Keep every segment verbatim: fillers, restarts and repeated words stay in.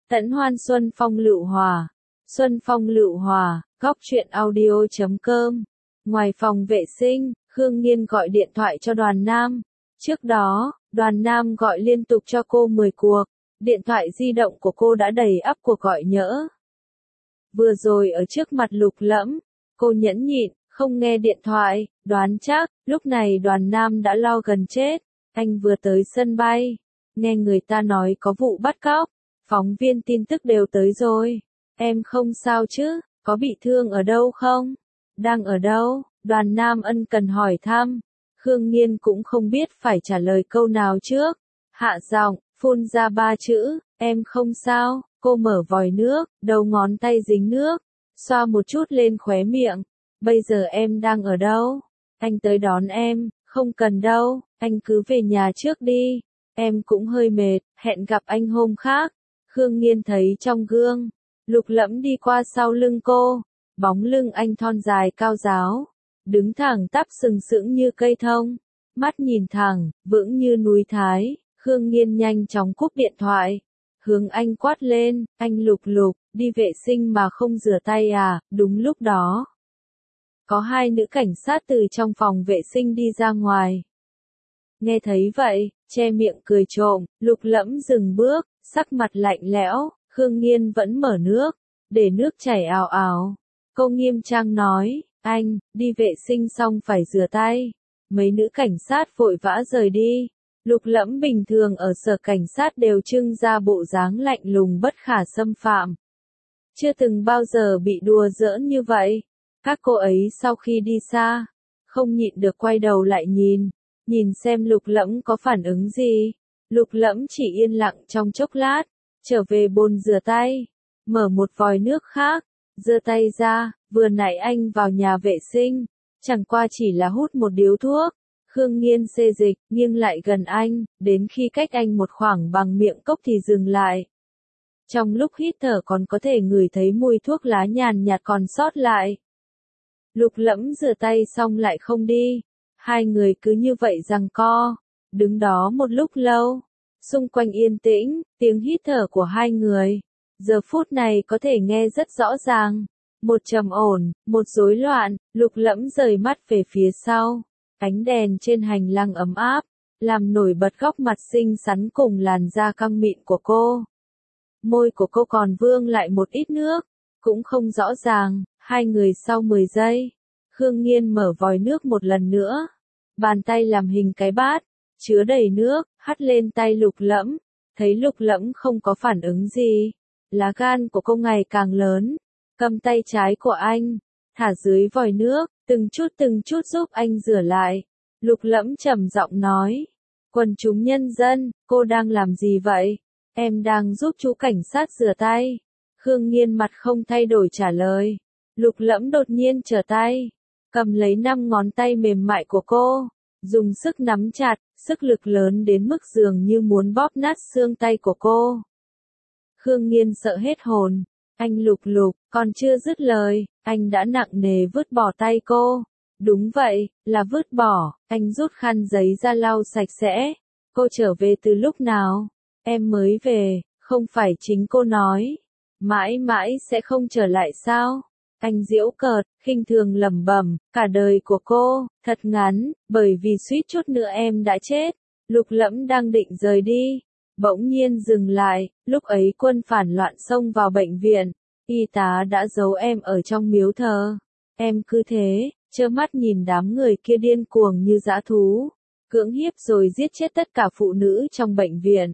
Tẫn hoan Xuân Phong Lựu Hòa. Xuân Phong Lựu Hòa, góc truyện audio chấm com. Ngoài phòng vệ sinh, Khương Nghiên gọi điện thoại cho Đoàn Nam. Trước đó, Đoàn Nam gọi liên tục cho cô mười cuộc. Điện thoại di động của cô đã đầy ắp cuộc gọi nhỡ. Vừa rồi ở trước mặt Lục Lẫm, cô nhẫn nhịn, không nghe điện thoại, đoán chắc, lúc này Đoàn Nam đã lo gần chết. Anh vừa tới sân bay, nghe người ta nói có vụ bắt cóc, phóng viên tin tức đều tới rồi. Em không sao chứ, có bị thương ở đâu không? Đang ở đâu? Đoàn Nam ân cần hỏi thăm. Khương Nghiên cũng không biết phải trả lời câu nào trước. Hạ giọng, phun ra ba chữ, em không sao. Cô mở vòi nước, đầu ngón tay dính nước, xoa một chút lên khóe miệng. Bây giờ em đang ở đâu? Anh tới đón em, không cần đâu, anh cứ về nhà trước đi. Em cũng hơi mệt, hẹn gặp anh hôm khác. Khương Nghiên thấy trong gương, Lục Lẫm đi qua sau lưng cô, bóng lưng anh thon dài cao ráo, đứng thẳng tắp sừng sững như cây thông, mắt nhìn thẳng, vững như núi Thái. Khương Nghiên nhanh chóng cúp điện thoại, hướng anh quát lên, anh Lục Lục, đi vệ sinh mà không rửa tay à? Đúng lúc đó, có hai nữ cảnh sát từ trong phòng vệ sinh đi ra ngoài. Nghe thấy vậy, che miệng cười trộm, Lục Lẫm dừng bước, sắc mặt lạnh lẽo. Khương Nghiên vẫn mở nước, để nước chảy ào ào. Cô nghiêm trang nói, anh, đi vệ sinh xong phải rửa tay. Mấy nữ cảnh sát vội vã rời đi. Lục Lẫm bình thường ở sở cảnh sát đều trưng ra bộ dáng lạnh lùng bất khả xâm phạm. Chưa từng bao giờ bị đùa giỡn như vậy. Các cô ấy sau khi đi xa, không nhịn được quay đầu lại nhìn, nhìn xem Lục Lẫm có phản ứng gì. Lục Lẫm chỉ yên lặng trong chốc lát, trở về bồn rửa tay, mở một vòi nước khác, giơ tay ra, vừa nãy anh vào nhà vệ sinh, chẳng qua chỉ là hút một điếu thuốc. Khương Nghiên xê dịch, nghiêng lại gần anh, đến khi cách anh một khoảng bằng miệng cốc thì dừng lại. Trong lúc hít thở còn có thể ngửi thấy mùi thuốc lá nhàn nhạt còn sót lại. Lục Lẫm rửa tay xong lại không đi. Hai người cứ như vậy giằng co, đứng đó một lúc lâu. Xung quanh yên tĩnh, tiếng hít thở của hai người, giờ phút này có thể nghe rất rõ ràng. Một trầm ổn, một rối loạn. Lục Lẫm rời mắt về phía sau. Ánh đèn trên hành lang ấm áp, làm nổi bật góc mặt xinh xắn cùng làn da căng mịn của cô. Môi của cô còn vương lại một ít nước, cũng không rõ ràng. Hai người sau mười giây, Khương Nghiên mở vòi nước một lần nữa. Bàn tay làm hình cái bát, chứa đầy nước, hắt lên tay Lục Lẫm. Thấy Lục Lẫm không có phản ứng gì, lá gan của cô ngày càng lớn. Cầm tay trái của anh, thả dưới vòi nước, từng chút từng chút giúp anh rửa lại. Lục Lẫm trầm giọng nói, quần chúng nhân dân, cô đang làm gì vậy? Em đang giúp chú cảnh sát rửa tay. Khương Nghiên mặt không thay đổi trả lời. Lục Lẫm đột nhiên trở tay, cầm lấy năm ngón tay mềm mại của cô, dùng sức nắm chặt, sức lực lớn đến mức dường như muốn bóp nát xương tay của cô. Khương Nghiên sợ hết hồn. Anh Lục Lục, còn chưa dứt lời, anh đã nặng nề vứt bỏ tay cô. Đúng vậy, là vứt bỏ. Anh rút khăn giấy ra lau sạch sẽ. Cô trở về từ lúc nào? Em mới về, không phải chính cô nói mãi mãi sẽ không trở lại sao? Anh giễu cợt, khinh thường lẩm bẩm, cả đời của cô thật ngắn, bởi vì suýt chút nữa em đã chết. Lục Lẫm đang định rời đi, bỗng nhiên dừng lại. Lúc ấy quân phản loạn xông vào bệnh viện, y tá đã giấu em ở trong miếu thờ. Em cứ thế, trơ mắt nhìn đám người kia điên cuồng như dã thú, cưỡng hiếp rồi giết chết tất cả phụ nữ trong bệnh viện.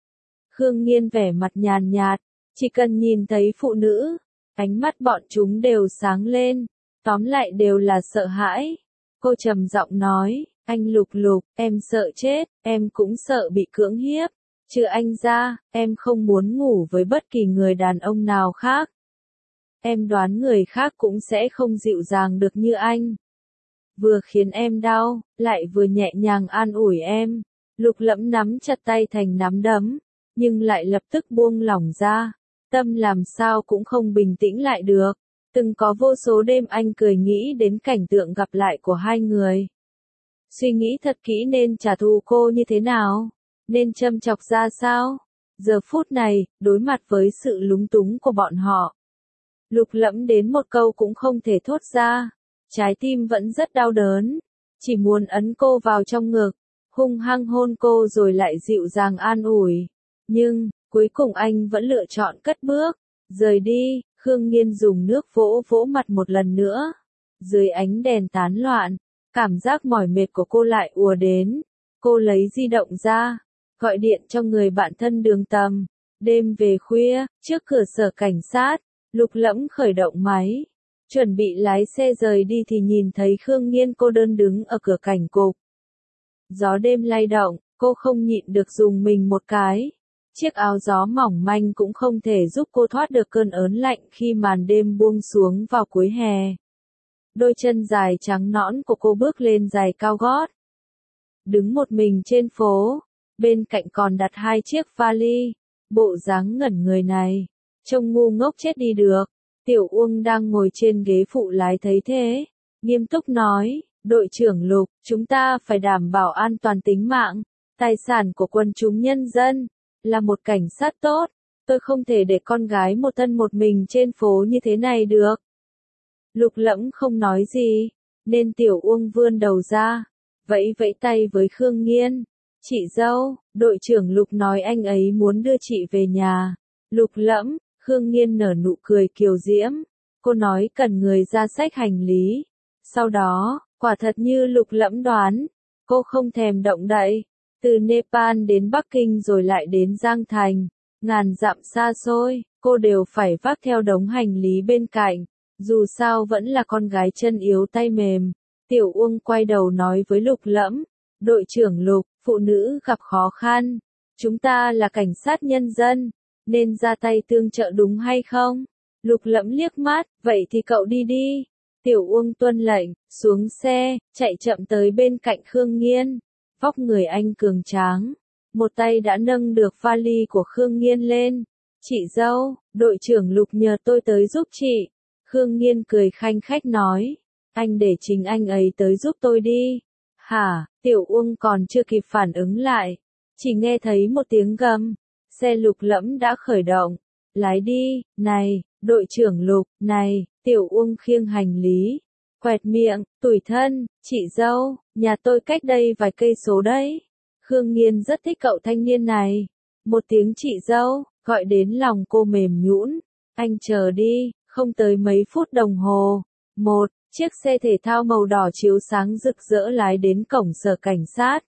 Khương Nghiên vẻ mặt nhàn nhạt, chỉ cần nhìn thấy phụ nữ, ánh mắt bọn chúng đều sáng lên, tóm lại đều là sợ hãi. Cô trầm giọng nói, anh Lục Lục, em sợ chết, em cũng sợ bị cưỡng hiếp. Trừ anh ra, em không muốn ngủ với bất kỳ người đàn ông nào khác. Em đoán người khác cũng sẽ không dịu dàng được như anh. Vừa khiến em đau, lại vừa nhẹ nhàng an ủi em. Lục Lẫm nắm chặt tay thành nắm đấm, nhưng lại lập tức buông lỏng ra. Tâm làm sao cũng không bình tĩnh lại được. Từng có vô số đêm anh cười nghĩ đến cảnh tượng gặp lại của hai người. Suy nghĩ thật kỹ nên trả thù cô như thế nào, nên châm chọc ra sao. Giờ phút này, đối mặt với sự lúng túng của bọn họ, Lục Lẫm đến một câu cũng không thể thốt ra. Trái tim vẫn rất đau đớn, chỉ muốn ấn cô vào trong ngực, hung hăng hôn cô rồi lại dịu dàng an ủi. Nhưng, cuối cùng anh vẫn lựa chọn cất bước, rời đi. Khương Nghiên dùng nước vỗ vỗ mặt một lần nữa. Dưới ánh đèn tán loạn, cảm giác mỏi mệt của cô lại ùa đến. Cô lấy di động ra, gọi điện cho người bạn thân Đường Tầm. Đêm về khuya, trước cửa sở cảnh sát, Lục Lẫm khởi động máy, chuẩn bị lái xe rời đi thì nhìn thấy Khương Nghiên cô đơn đứng ở cửa cảnh cục. Gió đêm lay động, cô không nhịn được dùng mình một cái. Chiếc áo gió mỏng manh cũng không thể giúp cô thoát được cơn ớn lạnh khi màn đêm buông xuống vào cuối hè. Đôi chân dài trắng nõn của cô bước lên giày cao gót. Đứng một mình trên phố, bên cạnh còn đặt hai chiếc vali. Bộ dáng ngẩn người này, trông ngu ngốc chết đi được. Tiểu Uông đang ngồi trên ghế phụ lái thấy thế, nghiêm túc nói, đội trưởng Lục, chúng ta phải đảm bảo an toàn tính mạng, tài sản của quần chúng nhân dân. Là một cảnh sát tốt, tôi không thể để con gái một thân một mình trên phố như thế này được. Lục Lẫm không nói gì, nên Tiểu Uông vươn đầu ra, vẫy vẫy tay với Khương Nghiên. Chị dâu, đội trưởng Lục nói anh ấy muốn đưa chị về nhà. Lục Lẫm, Khương Nghiên nở nụ cười kiều diễm. Cô nói cần người ra xách hành lý. Sau đó, quả thật như Lục Lẫm đoán, cô không thèm động đậy. Từ Nepal đến Bắc Kinh rồi lại đến Giang Thành, ngàn dặm xa xôi, cô đều phải vác theo đống hành lý bên cạnh. Dù sao vẫn là con gái chân yếu tay mềm. Tiểu Uông quay đầu nói với Lục Lẫm, đội trưởng Lục, phụ nữ gặp khó khăn. Chúng ta là cảnh sát nhân dân, nên ra tay tương trợ đúng hay không? Lục Lẫm liếc mắt, vậy thì cậu đi đi. Tiểu Uông tuân lệnh, xuống xe, chạy chậm tới bên cạnh Khương Nghiên. Vóc người anh cường tráng, một tay đã nâng được vali của Khương Nghiên lên. Chị dâu, đội trưởng Lục nhờ tôi tới giúp chị. Khương Nghiên cười khanh khách nói, anh để chính anh ấy tới giúp tôi đi. Hả, Tiểu Uông còn chưa kịp phản ứng lại, chỉ nghe thấy một tiếng gầm, xe Lục Lẫm đã khởi động. Lái đi, này, đội trưởng Lục, này, Tiểu Uông khiêng hành lý, quẹt miệng, tủi thân, chị dâu, nhà tôi cách đây vài cây số đấy. Khương Nghiên rất thích cậu thanh niên này. Một tiếng chị dâu, gọi đến lòng cô mềm nhũn. Anh chờ đi, không tới mấy phút đồng hồ. Một, chiếc xe thể thao màu đỏ chiếu sáng rực rỡ lái đến cổng sở cảnh sát.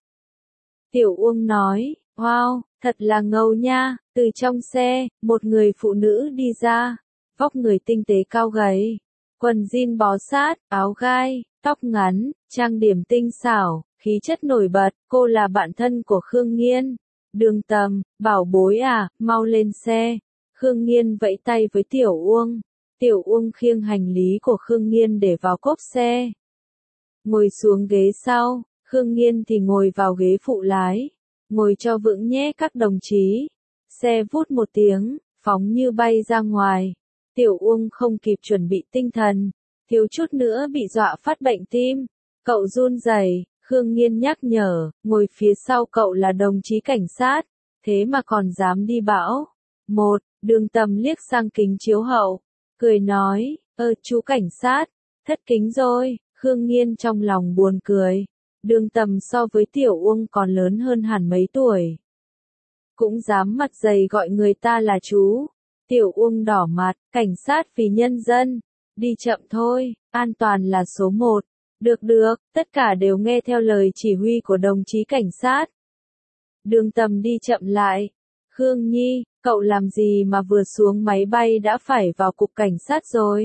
Tiểu Uông nói, wow, thật là ngầu nha. Từ trong xe, một người phụ nữ đi ra. Vóc người tinh tế cao gầy, quần jean bó sát, áo gai, tóc ngắn, trang điểm tinh xảo, khí chất nổi bật. Cô là bạn thân của Khương Nghiên. Đường Tầm, bảo bối à, mau lên xe. Khương Nghiên vẫy tay với Tiểu Uông. Tiểu Uông khiêng hành lý của Khương Nghiên để vào cốp xe. Ngồi xuống ghế sau, Khương Nghiên thì ngồi vào ghế phụ lái. Ngồi cho vững nhé các đồng chí. Xe vút một tiếng, phóng như bay ra ngoài. Tiểu Uông không kịp chuẩn bị tinh thần, thiếu chút nữa bị dọa phát bệnh tim. Cậu run rẩy, Khương Nghiên nhắc nhở, ngồi phía sau cậu là đồng chí cảnh sát, thế mà còn dám đi bão. Một, Đường Tầm liếc sang kính chiếu hậu, cười nói, ơ chú cảnh sát, thất kính rồi. Khương Nghiên trong lòng buồn cười. Đường Tầm so với Tiểu Uông còn lớn hơn hẳn mấy tuổi. Cũng dám mặt dày gọi người ta là chú. Tiểu Uông đỏ mặt, cảnh sát vì nhân dân. Đi chậm thôi, an toàn là số một. Được được, tất cả đều nghe theo lời chỉ huy của đồng chí cảnh sát. Đường Tầm đi chậm lại. Khương Nhi, cậu làm gì mà vừa xuống máy bay đã phải vào cục cảnh sát rồi?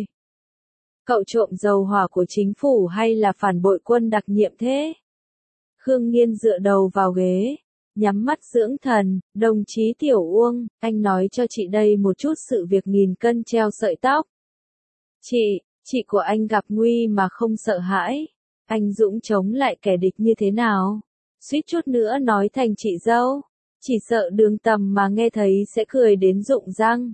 Cậu trộm dầu hỏa của chính phủ hay là phản bội quân đặc nhiệm thế? Khương Nghiên dựa đầu vào ghế, nhắm mắt dưỡng thần. Đồng chí Tiểu Uông, anh nói cho chị đây một chút sự việc nghìn cân treo sợi tóc. Chị, chị của anh gặp nguy mà không sợ hãi. Anh dũng chống lại kẻ địch như thế nào? Suýt chút nữa nói thành chị dâu. Chỉ sợ Đường Tầm mà nghe thấy sẽ cười đến rụng răng.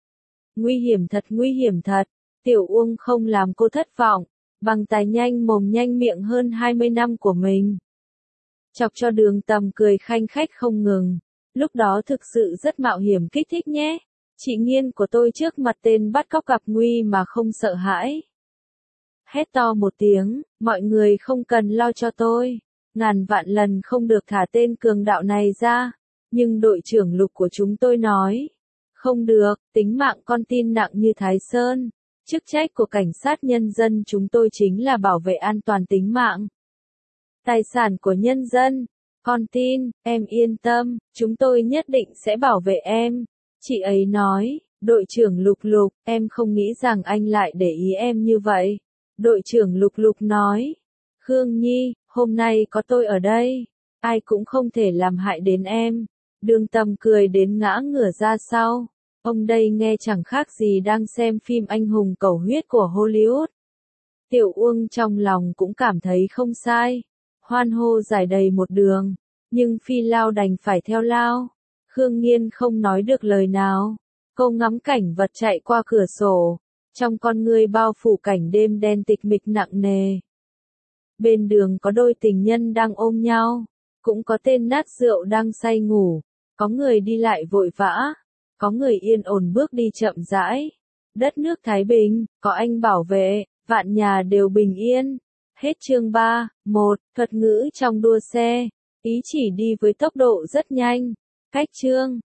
Nguy hiểm thật, nguy hiểm thật. Tiểu Uông không làm cô thất vọng, bằng tài nhanh mồm nhanh miệng hơn hai mươi năm của mình. Chọc cho Đường Tầm cười khanh khách không ngừng. Lúc đó thực sự rất mạo hiểm kích thích nhé. Chị Nghiên của tôi trước mặt tên bắt cóc gặp nguy mà không sợ hãi. Hét to một tiếng, mọi người không cần lo cho tôi. Ngàn vạn lần không được thả tên cường đạo này ra. Nhưng đội trưởng Lục của chúng tôi nói. Không được, tính mạng con tin nặng như Thái Sơn. Chức trách của cảnh sát nhân dân chúng tôi chính là bảo vệ an toàn tính mạng. Tài sản của nhân dân. Con tin, em yên tâm, chúng tôi nhất định sẽ bảo vệ em. Chị ấy nói, đội trưởng Lục Lục, em không nghĩ rằng anh lại để ý em như vậy. Đội trưởng Lục Lục nói, Khương Nhi, hôm nay có tôi ở đây, ai cũng không thể làm hại đến em. Đường Tâm cười đến ngã ngửa ra sau. Ông đây nghe chẳng khác gì đang xem phim anh hùng cầu huyết của Hollywood. Tiểu Uông trong lòng cũng cảm thấy không sai. Hoan hô giải đầy một đường. Nhưng Phi Lao đành phải theo Lao. Khương Nghiên không nói được lời nào. Cô ngắm cảnh vật chạy qua cửa sổ. Trong con ngươi bao phủ cảnh đêm đen tịch mịch nặng nề. Bên đường có đôi tình nhân đang ôm nhau. Cũng có tên nát rượu đang say ngủ. Có người đi lại vội vã. Có người yên ổn bước đi chậm rãi. Đất nước Thái Bình, có anh bảo vệ, vạn nhà đều bình yên. Hết chương ba, một, thuật ngữ trong đua xe. Ý chỉ đi với tốc độ rất nhanh. Cách chương